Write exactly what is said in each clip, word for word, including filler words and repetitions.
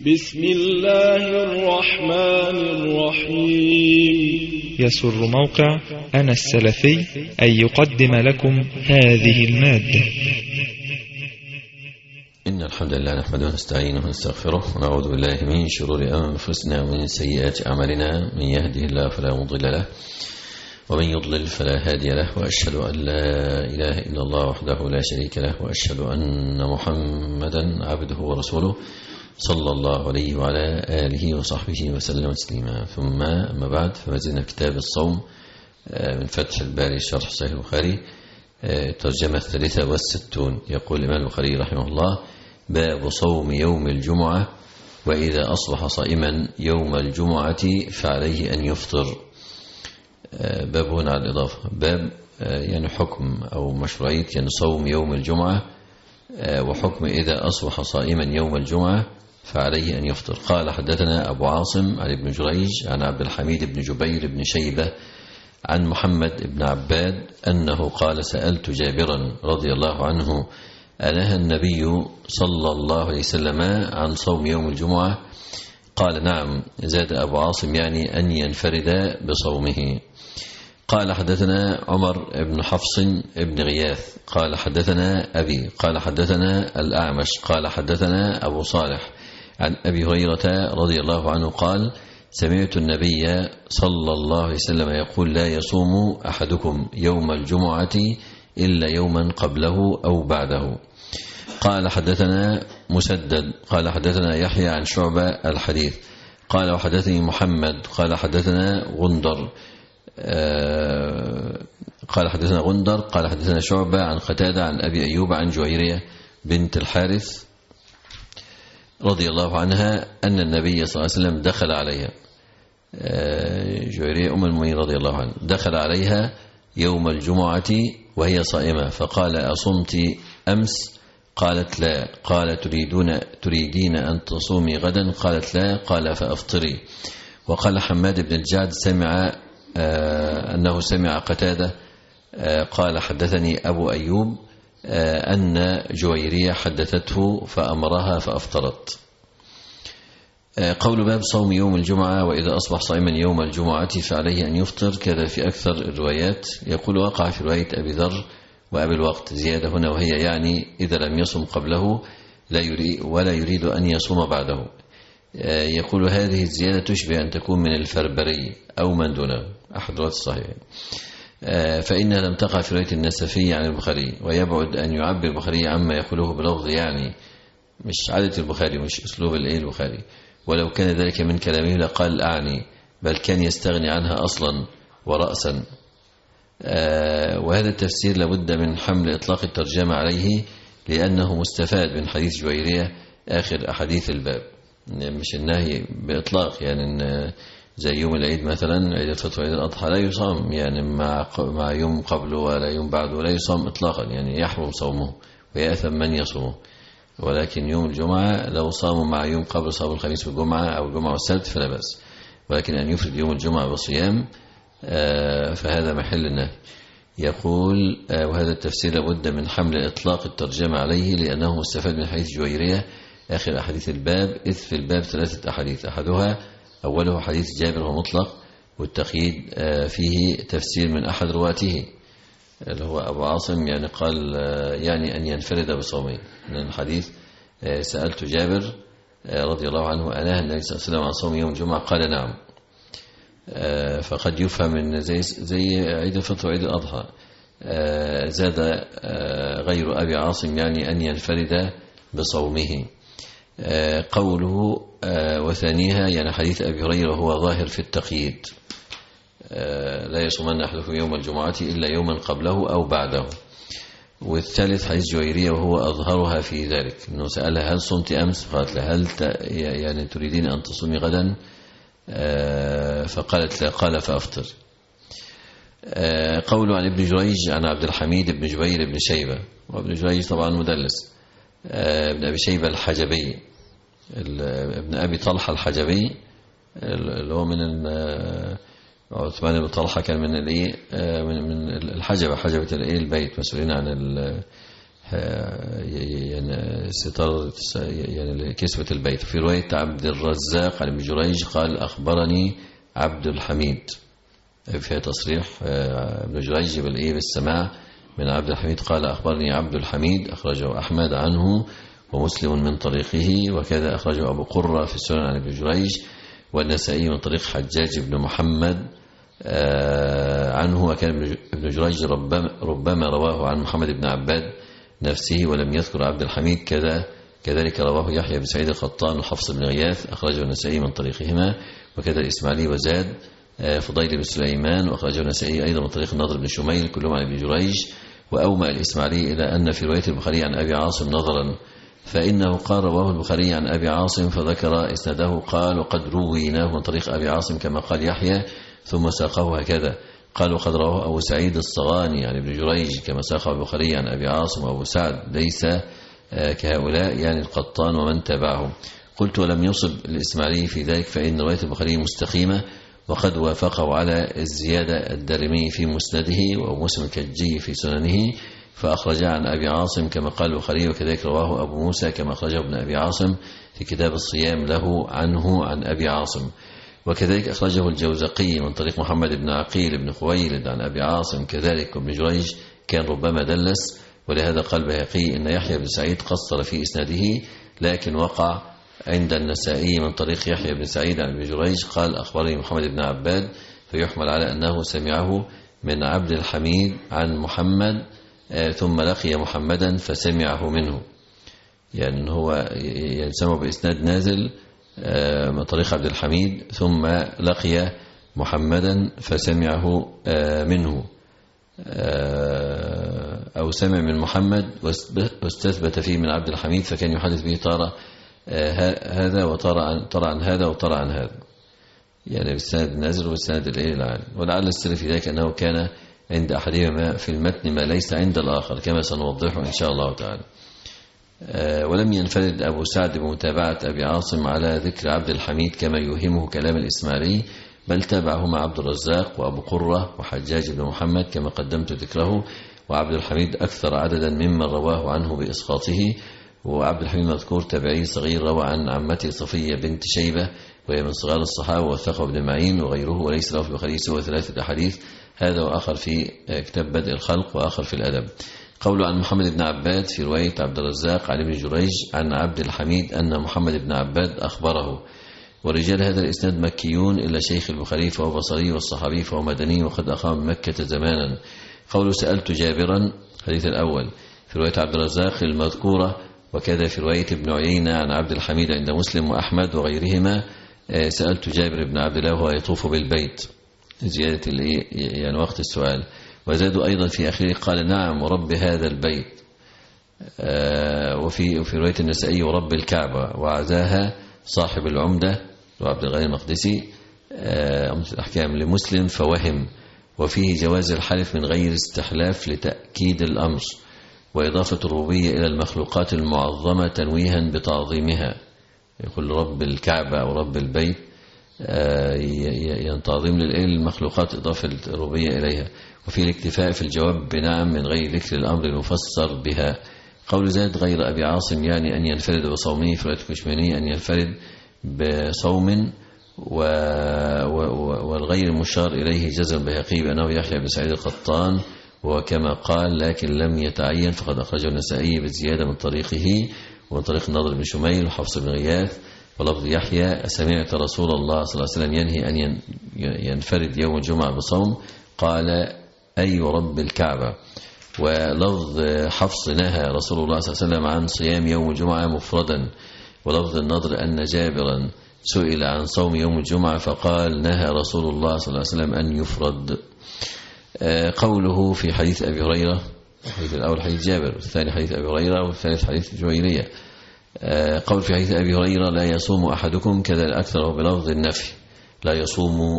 بسم الله الرحمن الرحيم. يسر موقع أنا السلفي أن يقدم لكم هذه المادة. إن الحمد لله نحمده ونستعينه ونستغفره ونعوذ بالله من شرور أنفسنا ومن سيئات أعمالنا، من يهده الله فلا مضل له ومن يضلل فلا هادي له، وأشهد أن لا إله إلا الله وحده لا شريك له، وأشهد أن محمدا عبده ورسوله صلى الله عليه وعلى آله وصحبه وسلم تسليما. ثم أما بعد، فما زلنا في كتاب الصوم من فتح الباري شرح صحيح البخاري، الترجمة الثالثة والستون. يقول الإمام البخاري رحمه الله: باب صوم يوم الجمعة، وإذا أصبح صائما يوم الجمعة فعليه أن يفطر. باب هنا على الإضافة، باب يعني حكم أو مشروعية يعني صوم يوم الجمعة، وحكم إذا أصبح صائما يوم الجمعة فعليه أن يفطر. قال: حدثنا أبو عاصم عن ابن جريج عن عبد الحميد بن جبير بن شيبة عن محمد بن عباد أنه قال: سألت جابرا رضي الله عنه: أنهى النبي صلى الله عليه وسلم عن صوم يوم الجمعة؟ قال: نعم. زاد أبو عاصم يعني أن ينفرد بصومه. قال: حدثنا عمر بن حفص بن غياث قال: حدثنا أبي قال: حدثنا الأعمش قال: حدثنا أبو صالح عن أبي هريرة رضي الله عنه قال: سمعت النبي صلى الله عليه وسلم يقول: لا يصوم أحدكم يوم الجمعة إلا يوما قبله أو بعده. قال: حدثنا مسدد قال: حدثنا يحيى عن شعبة الحديث قال: وحدثني محمد قال: حدثنا غندر قال: حدثنا غندر قال: حدثنا شعبة عن قتادة عن أبي أيوب عن جويرية بنت الحارث رضي الله عنها أن النبي صلى الله عليه وسلم دخل عليها. جويرية أم المؤمنين رضي الله عنها دخل عليها يوم الجمعة وهي صائمة، فقال: أصمت أمس؟ قالت: لا. قال: تريدون تريدين أن تصومي غدا؟ قالت: لا. قال: فأفطري. وقال حماد بن الجعد سمع أنه سمع قتادة قال: حدثني أبو أيوب أن جويرية حدثته فأمرها فأفطرت. قول باب صوم يوم الجمعة، وإذا أصبح صائما يوم الجمعة فعليه أن يفطر، كذا في أكثر الروايات. يقول: وقع في رواية أبي ذر وأبي الوقت زيادة هنا، وهي يعني إذا لم يصم قبله لا يريد ولا يريد أن يصوم بعده. يقول: هذه الزيادة تشبه أن تكون من الفربري أو من دونه، أحد رواة الصحيح، فإنها لم تقع في رواية النسفي عن البخاري، ويبعد أن يعبر البخاري عما يقوله بلفظ يعني مش عادة البخاري، مش أسلوب البخاري. ولو كان ذلك من كلامه لقال أعني، بل كان يستغني عنها أصلا ورأسا. وهذا التفسير لابد من حمل إطلاق الترجمة عليه، لأنه مستفاد من حديث جويرية آخر أحاديث الباب، مش النهي بإطلاق، يعني إن زي يوم العيد مثلا، عيد الفطر وعيد الأضحى لا يصام، يعني مع مع يوم قبله ولا يوم بعده لا يصام إطلاقا، يعني يحرم صومه ويأثم من يصومه. ولكن يوم الجمعة لو صاموا مع يوم قبل، صام الخميس والجمعة أو الجمعة والسبت فلا بأس، ولكن أن يفرد يوم الجمعة بصيام فهذا محل النهي. يقول: وهذا التفسير لابد من حمل إطلاق الترجمة عليه، لأنه مستفاد من حديث جويرية آخر أحاديث الباب، إذ في الباب ثلاثة أحاديث، أحدها أوله حديث جابر ومطلق، والتقييد فيه تفسير من أحد رواته اللي هو أبو عاصم، يعني قال يعني أن ينفرد بصومه. من الحديث: سألت جابر رضي الله عنه: أنهى النبي صلى الله عليه وسلم عن صوم يوم الجمعة؟ قال: نعم. فقد يفهم من زي زي عيد الفطر وعيد الأضحى. زاد غير أبي عاصم يعني أن ينفرد بصومه. قوله وثانيها يعني حديث أبي هريرة هو ظاهر في التقييد، لا يصومن أحدكم يوم الجمعة إلا يوما قبله أو بعده. والثالث حديث جويرية وهو أظهرها في ذلك، أنه سألها: هل صمت أمس؟ قالت: لا. هل يعني تريدين أن تصومي غدا؟ فقالت: لا. قال: فأفطر. قوله عن ابن جريج عن عبد الحميد بن جبير بن شيبة، وابن جريج طبعا مدلس، ابن أبي شيبة الحجبي، ابن أبي طلحة الحجبي، اللي هو من عثمان بن طلحة كان من الايه من من الحجبة، حجبة الايه البيت، مسؤولين عن يعني ستار يعني كسوة البيت. في رواية عبد الرزاق عن ابن جريج قال أخبرني عبد الحميد، فيها تصريح ابن جريج بالإيه بالسماع من عبد الحميد. قال أخبرني عبد الحميد، أخرجه أحمد عنه ومسلم من طريقه، وكذا أخرجه أبو قرة في السنن عن ابن جريج، والنسائي من طريق حجاج بن محمد عنه. وكان ابن جريج ربما, ربما رواه عن محمد بن عباد نفسه ولم يذكر عبد الحميد. كذا كذلك رواه يحيى بن سعيد القطان وحفص بن غياث، أخرجه النسائي من طريقهما، وكذا الإسماعيلي وزاد فضيل بن سليمان، وأخرجه النسائي أيضا من طريق النضر بن شميل كلهم عن ابن جريج. وأومأ الإسماعيلي إلى أن في رواية البخاري عن أبي عاصم نظرا، فإنه قال رواه البخاري عن أبي عاصم فذكر إسناده، قال وقد رويناه من طريق أبي عاصم كما قال يحيى ثم ساقه هكذا. قال وقد رواه أبو سعيد الصغاني عن ابن جريج كما ساقه البخاري عن أبي عاصم وأبو سعد، ليس كهؤلاء يعني القطان ومن تبعهم. قلت ولم يصب الإسماعيلي في ذلك، فإن رواية البخاري مستقيمة، وقد وافقه على الزيادة الدارمي في مسنده ومسلم الكجي في سننه، فأخرجه عن أبي عاصم كما قال البخاري، وكذلك رواه أبو موسى كما أخرجه ابن أبي عاصم في كتاب الصيام له عنه عن أبي عاصم. وكذلك أخرجه الجوزقي من طريق محمد بن عقيل بن خويلد عن أبي عاصم كذلك. وابن جريج كان ربما دلس، ولهذا قال البيهقي إن يحيى بن سعيد قصر في إسناده، لكن وقع عند النسائي من طريق يحيى بن سعيد عن ابن جريج قال أخبرني محمد بن عباد، فيحمل على أنه سمعه من عبد الحميد عن محمد ثم لقي محمدا فسمعه منه، يعني هو يسمى بإسناد نازل من طريق عبد الحميد ثم لقي محمدا فسمعه منه، أو سمع من محمد واستثبت فيه من عبد الحميد، فكان يحدث به تارة هذا وترى عن, ترى عن هذا وترى عن هذا، يعني بالسند النازل والسند العالي. ولعل السر في ذلك أنه كان عند أحدهما في المتن ما ليس عند الآخر كما سنوضحه إن شاء الله تعالى. ولم ينفرد أبو سعد بمتابعة أبي عاصم على ذكر عبد الحميد كما يوهمه كلام الإسماعيلي، بل تابعهما عبد الرزاق وأبو قرة وحجاج بن محمد كما قدمت ذكره. وعبد الحميد أكثر عددا ممن رواه عنه بإسقاطه. وعبد الحميد مذكور تابعي صغير روى عن عمته صفية بنت شيبة وهي من صغار الصحابة، وثقه ابن معين وغيره، وليس له في البخاري سوى ثلاثة أحاديث، هذا وآخر في كتاب بدء الخلق وآخر في الأدب. قوله عن محمد بن عباد في رواية عبد الرزاق عن ابن جريج عن عبد الحميد أن محمد بن عباد أخبره. ورجال هذا الإسناد مكيون إلا شيخ البخاري فهو بصري، والصحابي فهو مدني وقد أقام بمكة زمانا. قوله سألت جابرا الحديث الأول في رواية عبد الرزاق المذكورة، وكذا في رواية ابن عيينة عن عبد الحميد عند مسلم وأحمد وغيرهما سألت جابر بن عبد الله وهو يطوف بالبيت، زيادة يعني وقت السؤال. وزادوا أيضا في آخره قال نعم ورب هذا البيت. وفي وفي رواية النسائي ورب الكعبة، وعزاها صاحب العمدة وعبد الغني المقدسي عمدة الأحكام لمسلم فوهم. وفيه جواز الحلف من غير استحلاف لتأكيد الأمر، وإضافة الربوبية إلى المخلوقات المعظمة تنويها بتعظيمها، يقول رب الكعبة أو رب البيت ينتظم للمخلوقات إضافة الربوبية إليها. وفي الاكتفاء في الجواب بنعم من غير ذكر الأمر المفسر بها. قول زاد غير أبي عاصم يعني أن ينفرد بصومه، في رواية الكشميري أن ينفرد بصوم، والغير المشار إليه جزم البيهقي بأنه يحيى بن سعيد القطان وكما قال، لكن لم يتعين، فقد أخرجه النسائي بالزيادة من طريقه ومن طريق النضر بن شميل وحفص بن غياث. ولفظ يحيى سمعت رسول الله صلى الله عليه وسلم ينهي أن ينفرد يوم الجمعة بصوم، قال أي رب الكعبة. ولفظ حفص نهى رسول الله صلى الله عليه وسلم عن صيام يوم الجمعة مفردا. ولفظ النضر أن جابرا سئل عن صوم يوم الجمعة فقال نهى رسول الله صلى الله عليه وسلم أن يفرد. قوله في حديث أبي هريرة، الحديث الأول حديث جابر، والثاني حديث أبي هريرة، والثالث حديث جويرية. قول في حديث أبي هريرة لا يصوم أحدكم كذا الأكثر بلفظ النفي، لا يصوم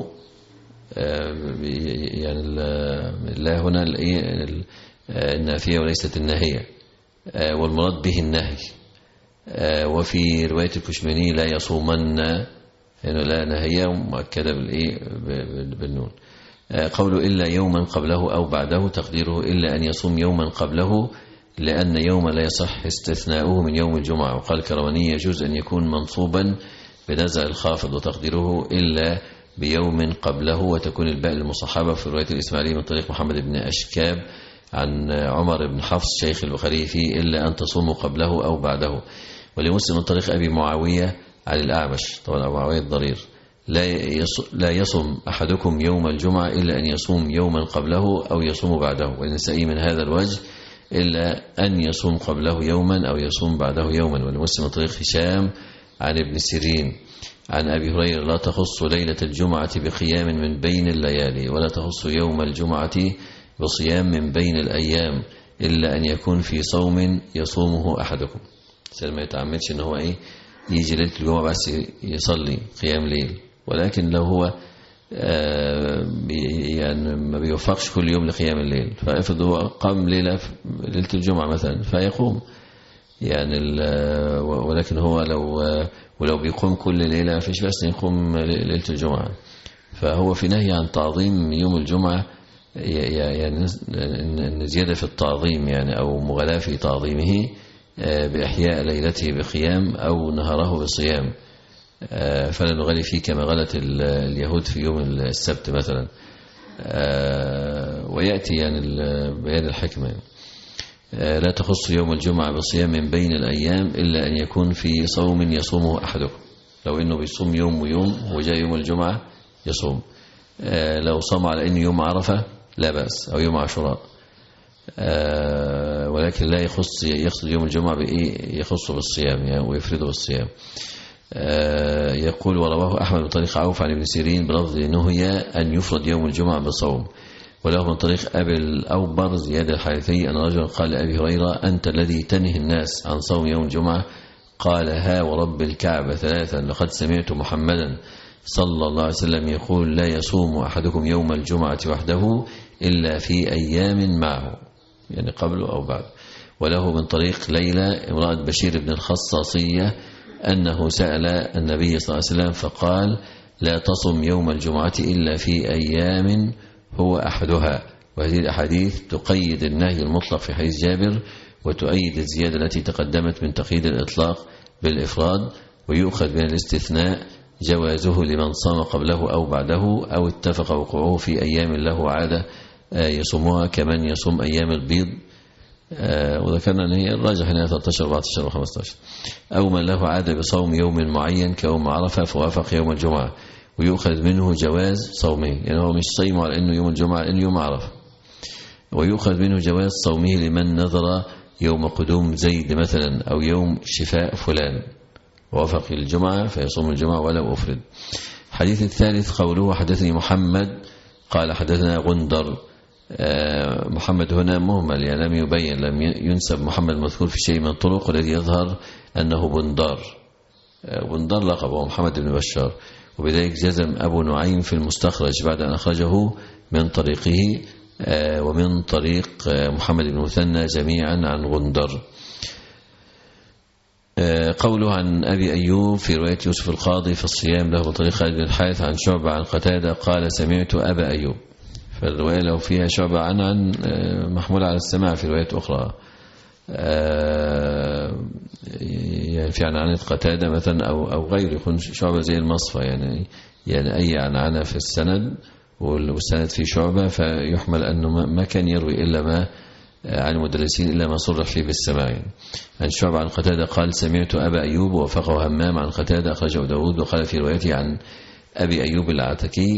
يعني لا هنا النافية وليست الناهية، والمراد به النهي. وفي رواية الكشميري لا يصومن، يعني لا نهية مؤكدة بالنون. قوله إلا يوما قبله أو بعده، تقديره إلا أن يصوم يوما قبله لأن يوم لا يصح استثناؤه من يوم الجمعة. وقال الكرواني يجوز أن يكون منصوبا بنزع الخافض وتقديره إلا بيوم قبله، وتكون الباء المصحبة في رواية الإسماعيلي من طريق محمد بن أشكاب عن عمر بن حفص شيخ البخاري فيه إلا أن تصوموا قبله أو بعده. ولمسلم من طريق أبي معاوية عن الأعمش، طبعا أبو معاوية الضرير، لا يصوم أحدكم يوم الجمعة إلا أن يصوم يوما قبله أو يصوم بعده. والنسائي من هذا الوجه إلا أن يصوم قبله يوما أو يصوم بعده يوما. ولمسلم من طريق هشام عن ابن سيرين عن أبي هريرة لا تخص ليلة الجمعة بقيام من بين الليالي، ولا تخص يوم الجمعة بصيام من بين الأيام، إلا أن يكون في صوم يصومه أحدكم. ما يتعمدش إن هو إيه يجي ليلة الجمعة بس يصلي قيام ليل، ولكن لو هو آه يعني ما بيوفقش كل يوم لقيام الليل، فافرض هو قام ليلة ليلة الجمعة مثلا فيقوم يعني، ولكن هو لو ولو بيقوم كل ليلة فيش بس يقوم ليلة الجمعة. فهو في نهي عن تعظيم يوم الجمعة، يعني زيادة في التعظيم يعني، أو مغالاة في تعظيمه بإحياء ليلته بقيام أو نهاره بصيام، فلا نغلي فيه كما غلت اليهود في يوم السبت مثلا. ويأتي يعني بيان الحكمة لا تخص يوم الجمعة بصيام من بين الأيام إلا أن يكون في صوم يصومه أحدكم. لو إنه بيصوم يوم ويوم وجاء يوم الجمعة يصوم، لو صام على إنه يوم عرفة لا بأس، أو يوم عاشوراء، ولكن لا يخص يقصد يوم الجمعة بإيه يخصه بالصيام يعني ويفرده بالصيام. يقول ورواه أحمد من طريق عوف عن ابن سيرين بلفظ نهي أن يفرد يوم الجمعة بالصوم. وله من طريق أبي الأوبر زياد الحارثي أن رجلا قال لأبي هريرة أنت الذي تنهي الناس عن صوم يوم الجمعة؟ قال ها ورب الكعبة ثلاثا لقد سمعت محمدا صلى الله عليه وسلم يقول لا يصوم أحدكم يوم الجمعة وحده إلا في أيام معه، يعني قبله أو بعد. وله من طريق ليلى امرأة بشير بن الخصاصية أنه سأل النبي صلى الله عليه وسلم فقال لا تصم يوم الجمعة إلا في أيام هو أحدها. وهذه الأحاديث تقيد النهي المطلق في حديث جابر، وتؤيد الزيادة التي تقدمت من تقييد الإطلاق بالإفراد، ويؤخذ من الاستثناء جوازه لمن صام قبله أو بعده أو اتفق وقوعه في أيام له عادة يصومها كمن يصوم أيام البيض، وذكرنا أن هي الراجح أنها ثلاثة عشر أربعة عشر وخمسة عشر، أو من له عادة بصوم يوم معين كيوم عرفة فوافق يوم الجمعة، ويؤخذ منه جواز صومه، يعني هو مش صيمه على أنه يوم الجمعة لأنه يوم عرفة. ويؤخذ منه جواز صومه لمن نظر يوم قدوم زيد مثلا أو يوم شفاء فلان ووافق الجمعة فيصوم الجمعة ولو أفرد. حديث الثالث قوله حدثني محمد قال حدثنا غندر. محمد هنا مهمل يعني لم يبين، لم ينسب محمد مذكور في شيء من الطرق، والذي يظهر أنه بندار. بندار لقبه محمد بن بشار، وبذلك جزم أبو نعيم في المستخرج بعد أن أخرجه من طريقه ومن طريق محمد بن مثنى جميعا عن غندر. قوله عن أبي أيوب في رواية يوسف القاضي في الصيام له بطريق خالد بن الحارث عن شعبة عن قتادة قال سمعت أبا أيوب، فالرواية له فيها شعبة عن عن محمول على السماع في رواية أخرى، يعني في عنعنة قتادة مثلا أو أو غير، يكون شعبة زي المصفى يعني يعني أي عنعنة في السند والسند في شعبة، فيحمل أنه ما كان يروي إلا ما عن المدرسين إلا ما صرح فيه بالسماع. عن شعبة عن قتادة قال سمعت أبا أيوب ووافقه همام عن قتادة أخرجه داود، وقال في روايته عن أبي أيوب العتكي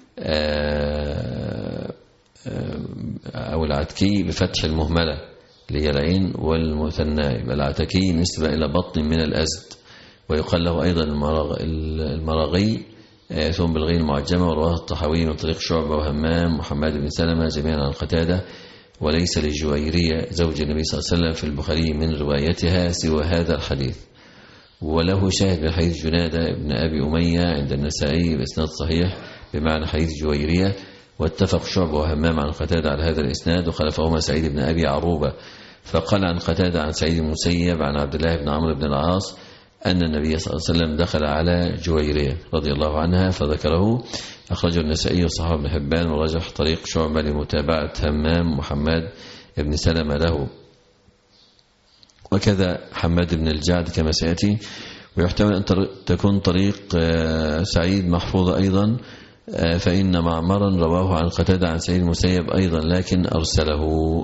أو العتكي بفتح المهملة اللي هي العين والمثنى، العتكي نسبة إلى بطن من الأزد، ويقال له أيضا المراغي ثم بالغين المعجمة. ورواه الطحاوي من طريق شعبة وهمام محمد بن سلمة جميعا عن قتادة، وليس للجويرية زوج النبي صلى الله عليه وسلم في البخاري من روايتها سوى هذا الحديث. وله شاهد من حديث جنادة بن أبي أمية عند النسائي بإسناد صحيح بمعنى حديث جويرية، واتفق شعبة وهمام عن قتادة على هذا الإسناد، وخلفهما سعيد بن أبي عروبة. فقال عن قتادة عن سعيد المسيب عن عبد الله بن عمرو بن العاص أن النبي صلى الله عليه وسلم دخل على جويرية رضي الله عنها فذكره، أخرجه النسائي وصححه ابن حبان، ورجح طريق شعبة لمتابعة همام محمد بن سلمة له. وكذا حماد بن الجعد كما سيأتي. ويحتمل أن تكون طريق سعيد محفوظة أيضا، فإن معمرا رواه عن قتادة عن سعيد المسيب أيضا لكن أرسله،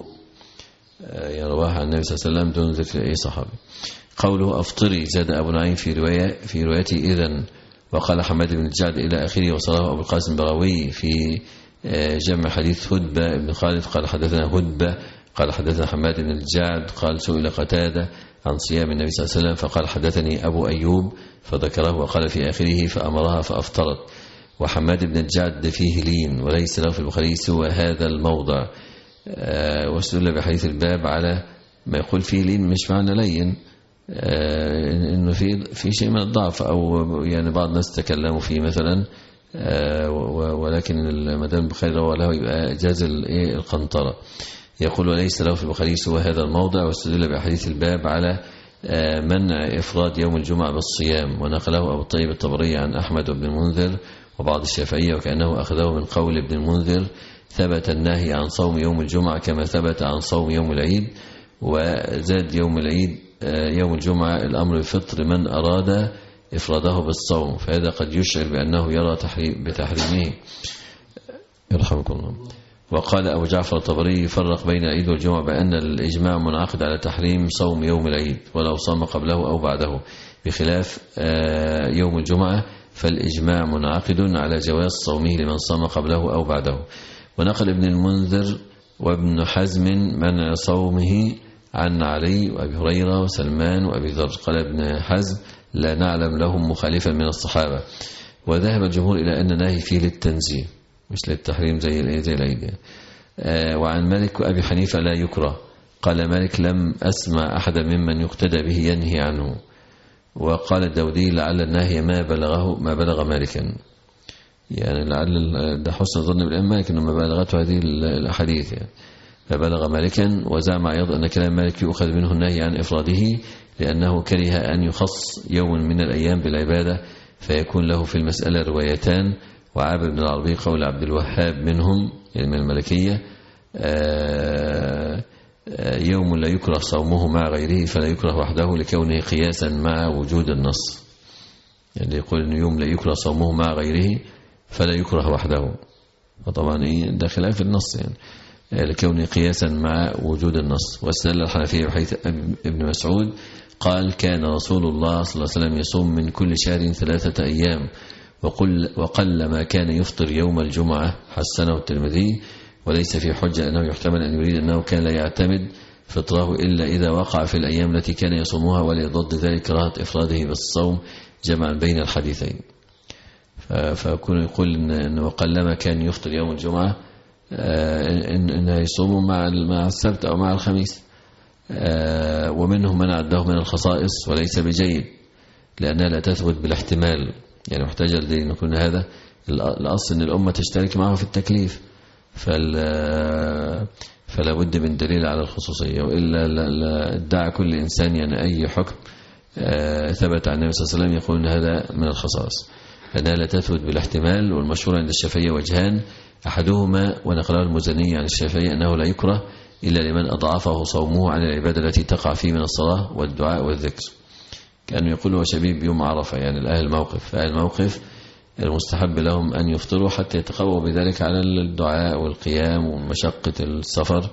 رواه عن النبي صلى الله عليه وسلم دون ذكر أي صحابي. قوله أفطري زاد أبو نعيم في رواية في روايته إذن، وقال حماد بن الجعد إلى آخره، وصله أبو القاسم بغوي في جمع حديث هدبة بن خالد قال حدثنا هدبة قال حدثنا حماد بن الجعد قال سئل قتادة عن صيام النبي صلى الله عليه وسلم فقال حدثني أبو أيوب فذكره، وقال في آخره فأمرها فأفطرت. وحماد بن الجعد فيه لين وليس له في البخاري سوى هذا الموضع. واستدل بحديث الباب على ما يقول فيه لين مش معنى لين، انه في في شيء من الضعف، او يعني بعض الناس تكلموا فيه مثلا، ولكن المدام البخاري روى له يبقى جاز القنطرة. يقول وليس له في البخاري سوى هذا الموضع. واستدل بحديث الباب على منع إفراد يوم الجمعة بالصيام، ونقله أبو الطيب الطبري عن أحمد بن المنذر وبعض الشافعية، وكأنه أخذه من قول ابن المنذر ثبت النهي عن صوم يوم الجمعة كما ثبت عن صوم يوم العيد. وزاد يوم العيد يوم الجمعة الأمر بفطر من أراد إفراده بالصوم، فهذا قد يشعر بأنه يرى بتحريمه يرحمكم الله. وقال أبو جعفر الطبري فرق بين العيد والجمعة بأن الإجماع منعقد على تحريم صوم يوم العيد ولو صام قبله أو بعده، بخلاف يوم الجمعة فالإجماع منعقد على جواز صومه لمن صام قبله أو بعده. ونقل ابن المنذر وابن حزم منع صومه عن علي وأبي هريرة وسلمان وأبي ذر. قال ابن حزم لا نعلم لهم مخالفا من الصحابة. وذهب الجمهور إلى أن نهي فيه للتنزيه مش للتحريم زي زي العيد يعني. آه وعن مالك وأبي حنيفة لا يكره. قال مالك لم أسمع أحدا ممن يقتدى به ينهي عنه. وقال الداودي لعل النهي ما بلغه ما بلغ مالكا، يعني لعل ده حسن ظن بالإمام مالك إنه ما بلغته هذه الأحاديث يعني. فبلغ مالكا. وزعم أيضا أن كلام مالك يؤخذ منه النهي عن إفراده، لأنه كره أن يخص يوم من الأيام بالعبادة فيكون له في المسألة روايتان. وعاب ابن العربي قول عبد الوهاب منهم يعني من الملكية يوم لا يكره صومه مع غيره فلا يكره وحده لكونه قياسا مع وجود النص، يعني يقول أنه يوم لا يكره صومه مع غيره فلا يكره وحده، وطبعا إيه ده خلاف النص يعني لكونه قياسا مع وجود النص. واستدل الحنفية بحيث ابن مسعود قال كان رسول الله صلى الله عليه وسلم يصوم من كل شهر ثلاثة أيام وقل وقل ما كان يفطر يوم الجمعة، حسنه الترمذي. وليس في حجة أنه يحتمل أن يريد أنه كان لا يعتمد فطره إلا إذا وقع في الأيام التي كان يصومها، وليضد ذلك كراهة إفراده بالصوم جمعا بين الحديثين. فكون يقول إن وقلما كان يفطر يوم الجمعة إنه يصوم مع مع السبت أو مع الخميس. ومنهم من عده من الخصائص وليس بجيد لأنها لا تثبت بالاحتمال، يعني محتاجة لأن يكون هذا الأصل أن الأمة تشترك معه في التكليف، فلا فلا بد من دليل على الخصوصية، وإلا ادعى كل إنسان يعني أي حكم ثبت عن النبي صلى الله عليه وسلم يقول أن هذا من الخصائص، لأنها لا تثبت بالاحتمال. والمشهور عند الشافعية وجهان، أحدهما ونقله المزني عن الشافعية أنه لا يكره إلا لمن أضعفه صومه عن العبادة التي تقع فيه من الصلاة والدعاء والذكر، كانوا يقولوا شبيب يوم عرفة يعني الأهل الموقف، فأهل الموقف المستحب لهم أن يفطروا حتى يتقووا بذلك على الدعاء والقيام ومشقة السفر،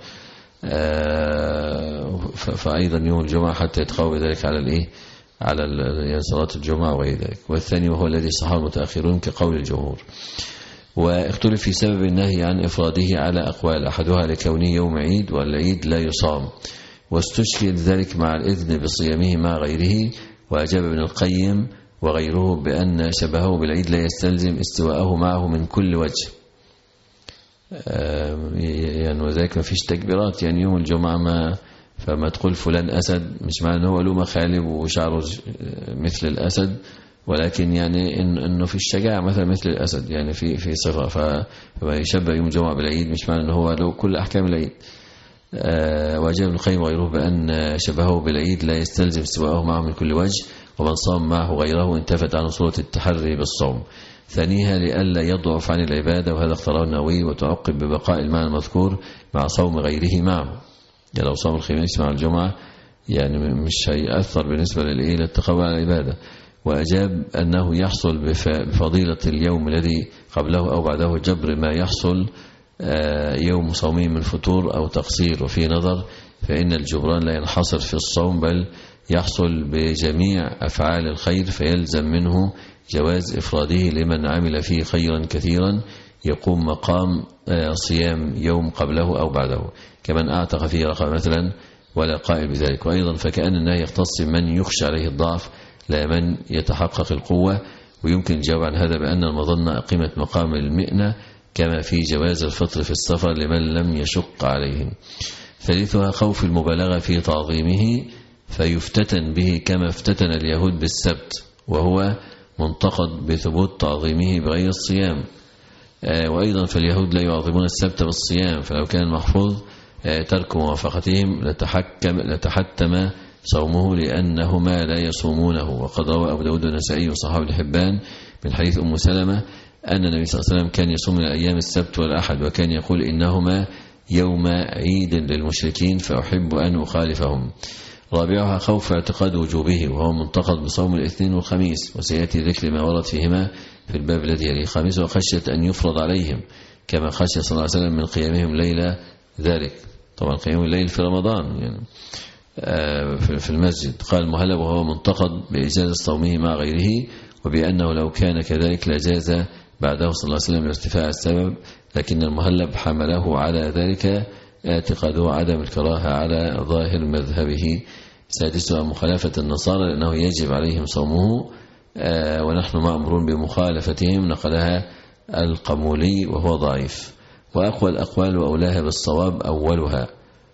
فأيضا يوم الجمعة حتى يتقووا بذلك على الإيه على يعني صلاة الجمعة وغير ذلك. والثاني وهو الذي صححه المتأخرون كقول الجمهور. واختلف في سبب النهي عن إفراده على أقوال، أحدها لكونه يوم عيد والعيد لا يصام، واستشكل ذلك مع الإذن بصيامه مع غيره. وأجاب ابن القيم وغيره بأن شبهه بالعيد لا يستلزم استواءه معه من كل وجه، يعني وذلك ما فيش تكبيرات، يعني يوم الجمعة ما فما تقول فلان أسد مش معنى أنه له مخالب وشعره مثل الأسد، ولكن يعني إن أنه في الشجاعة مثلا مثل الأسد يعني في في صفة، فما يشبه يوم الجمعة بالعيد مش معنى أنه هو له كل أحكام العيد. وأجاب ابن القيم وغيره بأن شبهه بالعيد لا يستلزم استواءه معه من كل وجه، ومن صام معه غيره انتفت عن صورة التحري بالصوم. ثانيها لئلا يضعف عن العبادة، وهذا اختاره النووي، وتعقب ببقاء المعنى المذكور مع صوم غيره معه، يعني لو صام الخميس مع الجمعة يعني مش هيأثر بالنسبة للإيه للتقوى على العبادة. وأجاب أنه يحصل بفضيلة اليوم الذي قبله أو بعده جبر ما يحصل يوم صومه من فتور أو تقصير. وفي نظر فإن الجبران لا ينحصر في الصوم بل يحصل بجميع أفعال الخير، فيلزم منه جواز إفراده لمن عمل فيه خيرا كثيرا يقوم مقام صيام يوم قبله أو بعده كمن أعتق فيه رقبة مثلا ولا قائل بذلك. وأيضا فكأن النهي يختص من يخشى عليه الضعف لا من يتحقق القوة. ويمكن الجواب عن هذا بأن المظنة قيمة مقام المئنة كما في جواز الفطر في السفر لمن لم يشق عليهم. ثالثها خوف المبالغة في تعظيمه فيفتتن به كما افتتن اليهود بالسبت وهو منتقد بثبوت تعظيمه بغير الصيام. وأيضا فاليهود لا يعظمون السبت بالصيام، فلو كان المحفوظ ترك موافقتهم لتحكم لتحتم صومه لأنهما لا يصومونه. وقد روى أبو داود والنسائي وصحابه بن حبان من حديث أم سلمة أن النبي صلى الله عليه وسلم كان يصوم من أيام السبت والأحد وكان يقول إنهما يوم عيد للمشركين فأحب أن أخالفهم. رابعها خوف اعتقاد وجوبه وهو منتقد بصوم الاثنين والخميس، وسيأتي ذكر ما ورد فيهما في الباب الذي يليه. خامسها خشية أن يفرض عليهم كما خشي صلى الله عليه وسلم من قيامهم ليلة ذلك، طبعا قيام الليل في رمضان يعني في المسجد. قال المهلب وهو منتقد بإجازة صومه مع غيره وبأنه لو كان كذلك لجاز بعده صلى الله عليه وسلم لارتفاع السبب، لكن المهلب حمله على ذلك اعتقاده عدم الكراهة على ظاهر مذهبه. سادسها مخالفة النصارى لأنه يجب عليهم صومه ونحن مأمورون بمخالفتهم، نقلها القمولي وهو ضعيف. وأقوى الأقوال وأولاها بالصواب أولها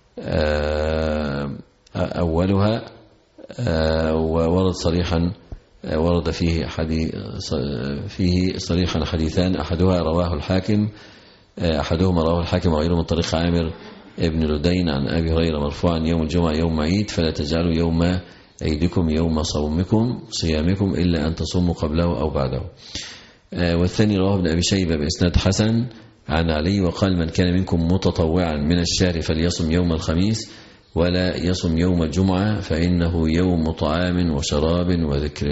أولها وورد صريحا ورد فيه حديث فيه صريحا حديثان أحدها رواه الحاكم أحدهما رواه الحاكم وغيره من طريق عامر ابن لدين عن أبي هريرة مرفوعا يوم الجمعة يوم عيد فلا تجعلوا يوم عيدكم يوم صومكم صيامكم إلا أن تصوموا قبله أو بعده. والثاني رواه ابن أبي شيبة بإسناد حسن عن علي وقال من كان منكم متطوعا من الشهر فليصم يوم الخميس ولا يصم يوم الجمعة فإنه يوم طعام وشراب وذكر.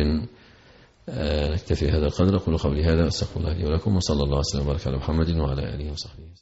نكتفي هذا القدر. أقول قولي هذا أستغفر الله لي ولكم وصلى الله وسلم وبارك على محمد وعلى آله وصحبه.